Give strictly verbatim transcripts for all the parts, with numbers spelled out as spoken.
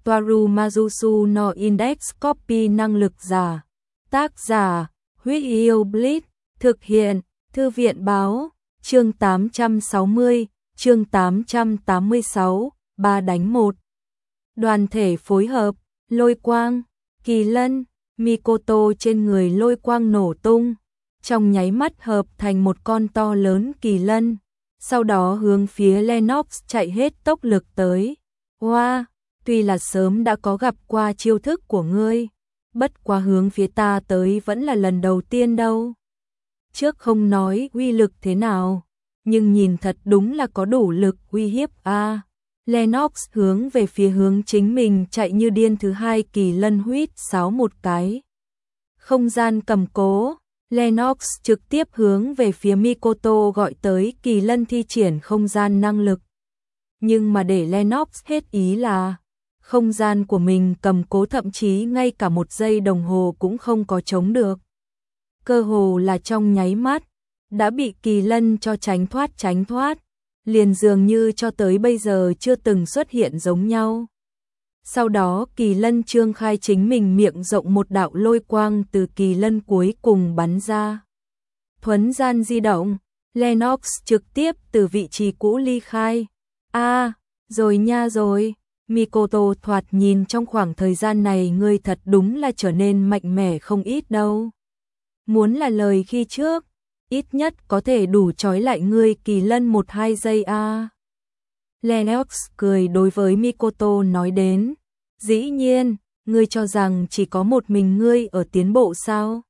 Toaru Majusu no Index Copy năng lực giả. Tác giả, Huyết Yêu Blitz, thực hiện, Thư viện báo, chương tám trăm sáu mươi, chương tám trăm tám mươi sáu, ba đánh một. Đoàn thể phối hợp, lôi quang, kỳ lân, Mikoto trên người lôi quang nổ tung, trong nháy mắt hợp thành một con to lớn kỳ lân, sau đó hướng phía Lennox chạy hết tốc lực tới. Wow, tuy là sớm đã có gặp qua chiêu thức của ngươi, bất quá hướng phía ta tới vẫn là lần đầu tiên đâu. Trước không nói uy lực thế nào, nhưng nhìn thật đúng là có đủ lực uy hiếp a. À, Lennox hướng về phía hướng chính mình chạy như điên. Thứ hai kỳ lân huýt sáo một cái. Không gian cầm cố, Lennox trực tiếp hướng về phía Mikoto gọi tới kỳ lân thi triển không gian năng lực. Nhưng mà để Lennox hết ý là không gian của mình cầm cố thậm chí ngay cả một giây đồng hồ cũng không có chống được. Cơ hồ là trong nháy mắt, đã bị kỳ lân cho tránh thoát tránh thoát, liền dường như cho tới bây giờ chưa từng xuất hiện giống nhau. Sau đó kỳ lân trương khai chính mình miệng rộng, một đạo lôi quang từ kỳ lân cuối cùng bắn ra. Thuấn gian di động, Lennox trực tiếp từ vị trí cũ ly khai. A, à, rồi nha rồi, Mikoto thoạt nhìn trong khoảng thời gian này ngươi thật đúng là trở nên mạnh mẽ không ít đâu. Muốn là lời khi trước, ít nhất có thể đủ trói lại ngươi kỳ lân một hai giây a. À. Lennox cười đối với Mikoto nói đến, dĩ nhiên, ngươi cho rằng chỉ có một mình ngươi ở tiến bộ sao?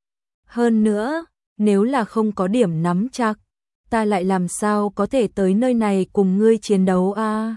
Hơn nữa, nếu là không có điểm nắm chắc, ta lại làm sao có thể tới nơi này cùng ngươi chiến đấu a? À?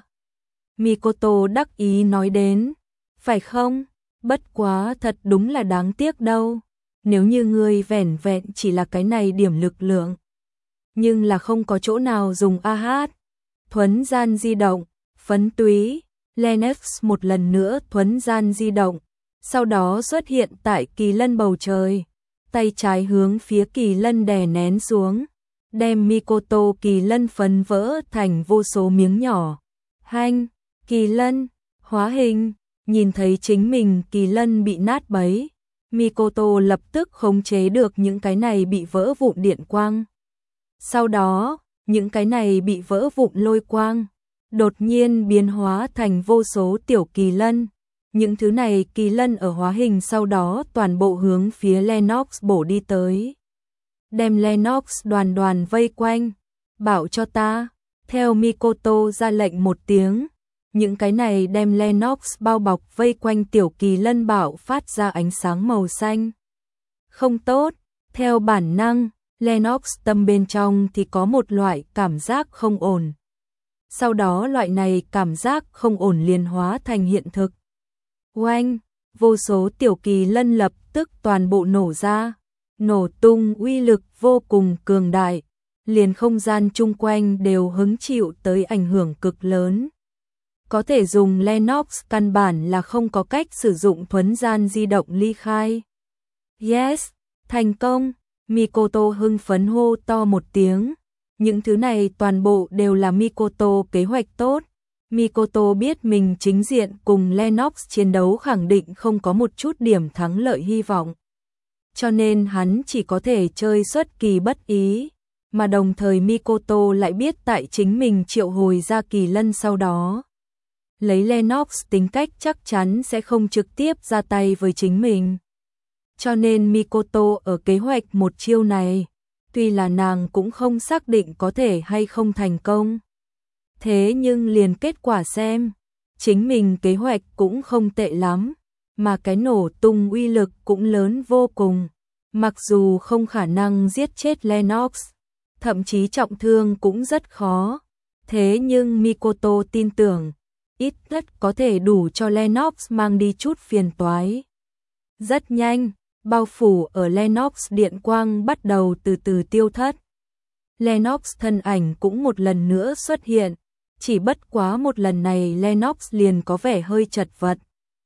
Mikoto đắc ý nói đến, phải không? Bất quá thật đúng là đáng tiếc đâu. Nếu như ngươi vẻn vẹn chỉ là cái này điểm lực lượng, nhưng là không có chỗ nào dùng a hát. Thuấn gian di động, phấn túy, Lennox một lần nữa thuấn gian di động, sau đó xuất hiện tại kỳ lân bầu trời, tay trái hướng phía kỳ lân đè nén xuống, đem Mikoto kỳ lân phấn vỡ thành vô số miếng nhỏ. Hanh, kỳ lân, hóa hình, nhìn thấy chính mình kỳ lân bị nát bấy, Mikoto lập tức khống chế được những cái này bị vỡ vụn điện quang. Sau đó, những cái này bị vỡ vụn lôi quang đột nhiên biến hóa thành vô số tiểu kỳ lân. Những thứ này kỳ lân ở hóa hình sau đó toàn bộ hướng phía Lennox bổ đi tới. Đem Lennox đoàn đoàn vây quanh, bảo cho ta, theo Mikoto ra lệnh một tiếng. Những cái này đem Lennox bao bọc vây quanh tiểu kỳ lân bạo phát ra ánh sáng màu xanh. Không tốt, theo bản năng, Lennox tâm bên trong thì có một loại cảm giác không ổn. Sau đó loại này cảm giác không ổn liền hóa thành hiện thực. Oanh, vô số tiểu kỳ lân lập tức toàn bộ nổ ra, nổ tung uy lực vô cùng cường đại, liền không gian chung quanh đều hứng chịu tới ảnh hưởng cực lớn. Có thể dùng Lennox căn bản là không có cách sử dụng thuấn gian di động ly khai. Yes, thành công, Mikoto hưng phấn hô to một tiếng. Những thứ này toàn bộ đều là Mikoto kế hoạch tốt. Mikoto biết mình chính diện cùng Lennox chiến đấu khẳng định không có một chút điểm thắng lợi hy vọng. Cho nên hắn chỉ có thể chơi xuất kỳ bất ý. Mà đồng thời Mikoto lại biết tại chính mình triệu hồi ra kỳ lân sau đó, lấy Lennox tính cách chắc chắn sẽ không trực tiếp ra tay với chính mình. Cho nên Mikoto ở kế hoạch một chiêu này, tuy là nàng cũng không xác định có thể hay không thành công. Thế nhưng liền kết quả xem, chính mình kế hoạch cũng không tệ lắm, mà cái nổ tung uy lực cũng lớn vô cùng. Mặc dù không khả năng giết chết Lennox, thậm chí trọng thương cũng rất khó. Thế nhưng Mikoto tin tưởng, ít nhất có thể đủ cho Lennox mang đi chút phiền toái. Rất nhanh, bao phủ ở Lennox điện quang bắt đầu từ từ tiêu thất. Lennox thân ảnh cũng một lần nữa xuất hiện, chỉ bất quá một lần này Lennox liền có vẻ hơi chật vật.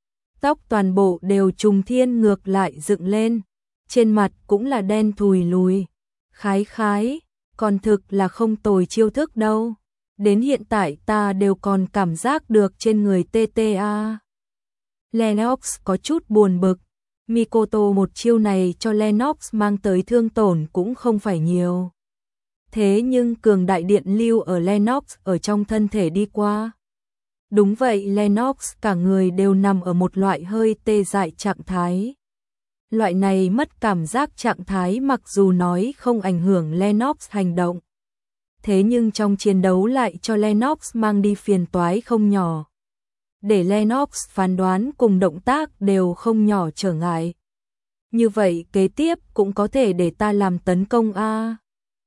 Tóc toàn bộ đều trùng thiên ngược lại dựng lên, trên mặt cũng là đen thùi lùi. Khái khái, còn thực là không tồi chiêu thức đâu. Đến hiện tại ta đều còn cảm giác được trên người tê tê a. Lennox có chút buồn bực. Mikoto một chiêu này cho Lennox mang tới thương tổn cũng không phải nhiều. Thế nhưng cường đại điện lưu ở Lennox ở trong thân thể đi qua. Đúng vậy, Lennox cả người đều nằm ở một loại hơi tê dại trạng thái. Loại này mất cảm giác trạng thái mặc dù nói không ảnh hưởng Lennox hành động. Thế nhưng trong chiến đấu lại cho Lennox mang đi phiền toái không nhỏ. Để Lennox phán đoán cùng động tác đều không nhỏ trở ngại. Như vậy kế tiếp cũng có thể để ta làm tấn công a.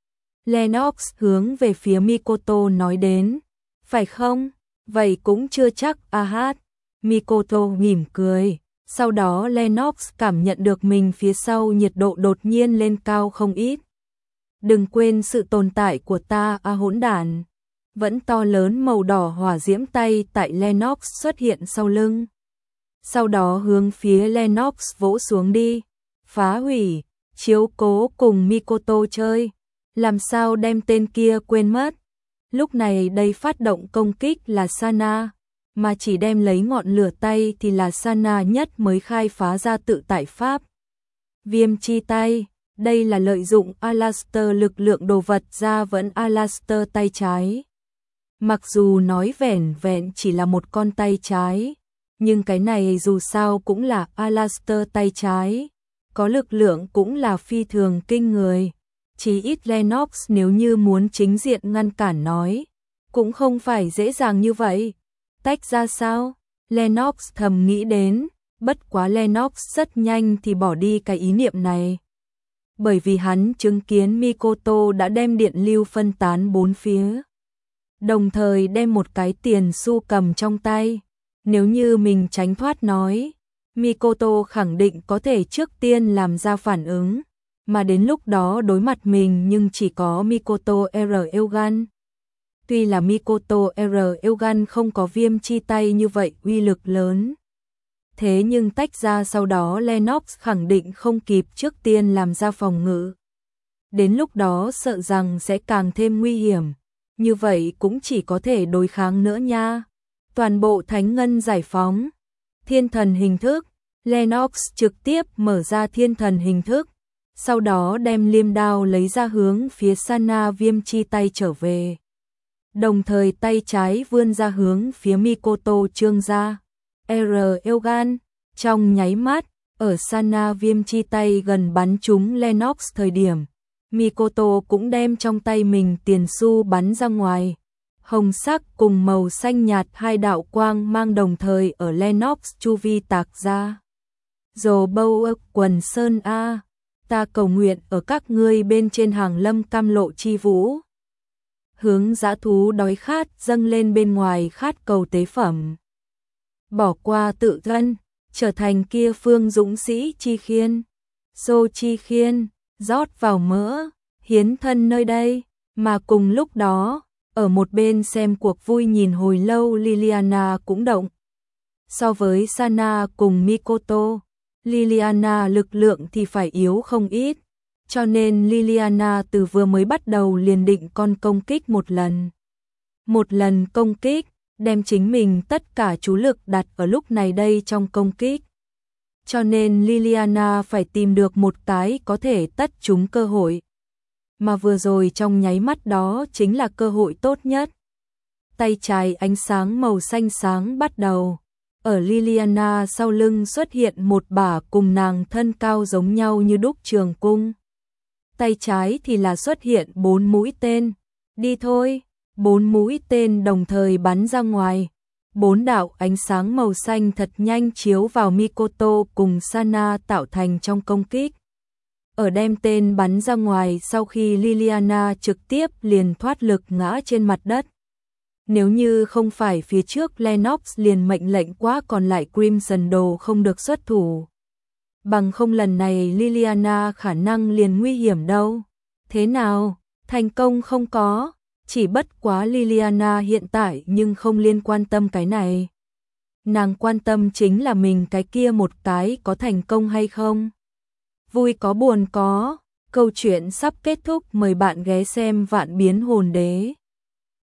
Lennox hướng về phía Mikoto nói đến. Phải không? Vậy cũng chưa chắc a hát. Mikoto mỉm cười. Sau đó Lennox cảm nhận được mình phía sau nhiệt độ đột nhiên lên cao không ít. Đừng quên sự tồn tại của ta a hỗn đản. Vẫn to lớn màu đỏ hỏa diễm tay tại Lennox xuất hiện sau lưng. Sau đó hướng phía Lennox vỗ xuống đi. Phá hủy, chiếu cố cùng Mikoto chơi. Làm sao đem tên kia quên mất. Lúc này đây phát động công kích là Sana. Mà chỉ đem lấy ngọn lửa tay thì là Sana nhất mới khai phá ra tự tại pháp. Viêm chi tay. Đây là lợi dụng Alastor lực lượng đồ vật ra vẫn Alastor tay trái. Mặc dù nói vẻn vẹn chỉ là một con tay trái, nhưng cái này dù sao cũng là Alastor tay trái, có lực lượng cũng là phi thường kinh người. Chỉ ít Lennox nếu như muốn chính diện ngăn cản nói, cũng không phải dễ dàng như vậy. Tách ra sao? Lennox thầm nghĩ đến, bất quá Lennox rất nhanh thì bỏ đi cái ý niệm này. Bởi vì hắn chứng kiến Mikoto đã đem điện lưu phân tán bốn phía. Đồng thời đem một cái tiền xu cầm trong tay. Nếu như mình tránh thoát nói, Mikoto khẳng định có thể trước tiên làm ra phản ứng. Mà đến lúc đó đối mặt mình nhưng chỉ có Mikoto R. Eugan. Tuy là Mikoto R. Eugan không có viêm chi tay như vậy uy lực lớn. Thế nhưng tách ra sau đó Lennox khẳng định không kịp trước tiên làm ra phòng ngự. Đến lúc đó sợ rằng sẽ càng thêm nguy hiểm. Như vậy cũng chỉ có thể đối kháng nữa nha. Toàn bộ thánh ngân giải phóng. Thiên thần hình thức. Lennox trực tiếp mở ra thiên thần hình thức. Sau đó đem liêm đao lấy ra hướng phía Sana viêm chi tay trở về. Đồng thời tay trái vươn ra hướng phía Mikoto trương ra. R. Eugan. Trong nháy mắt, ở Sana viêm chi tay gần bắn trúng Lennox thời điểm. Mikoto cũng đem trong tay mình tiền xu bắn ra ngoài. Hồng sắc cùng màu xanh nhạt hai đạo quang mang đồng thời ở Lennox chu vi tạc ra. Dồ bâu ức quần sơn A. Ta cầu nguyện ở các ngươi bên trên hàng lâm cam lộ chi vũ. Hướng dã thú đói khát dâng lên bên ngoài khát cầu tế phẩm. Bỏ qua tự thân, trở thành kia phương dũng sĩ chi khiên. Xô chi khiên, rót vào mỡ, hiến thân nơi đây. Mà cùng lúc đó, ở một bên xem cuộc vui nhìn hồi lâu Liliana cũng động. So với Sana cùng Mikoto, Liliana lực lượng thì phải yếu không ít. Cho nên Liliana từ vừa mới bắt đầu liền định con công kích một lần. Một lần công kích, đem chính mình tất cả chú lực đặt ở lúc này đây trong công kích. Cho nên Liliana phải tìm được một cái có thể tất trúng cơ hội. Mà vừa rồi trong nháy mắt đó chính là cơ hội tốt nhất. Tay trái ánh sáng màu xanh sáng bắt đầu. Ở Liliana sau lưng xuất hiện một bả cùng nàng thân cao giống nhau như đúc trường cung. Tay trái thì là xuất hiện bốn mũi tên. Đi thôi, bốn mũi tên đồng thời bắn ra ngoài. Bốn đạo ánh sáng màu xanh thật nhanh chiếu vào Mikoto cùng Sana tạo thành trong công kích. Ở đem tên bắn ra ngoài sau khi Liliana trực tiếp liền thoát lực ngã trên mặt đất. Nếu như không phải phía trước Lennox liền mệnh lệnh quá còn lại Crimson Đồ không được xuất thủ. Bằng không lần này Liliana khả năng liền nguy hiểm đâu. Thế nào? Thành công không có. Chỉ bất quá Liliana hiện tại nhưng không liên quan tâm cái này. Nàng quan tâm chính là mình cái kia một cái có thành công hay không. Vui có buồn có. Câu chuyện sắp kết thúc, mời bạn ghé xem Vạn Biến Hồn Đế.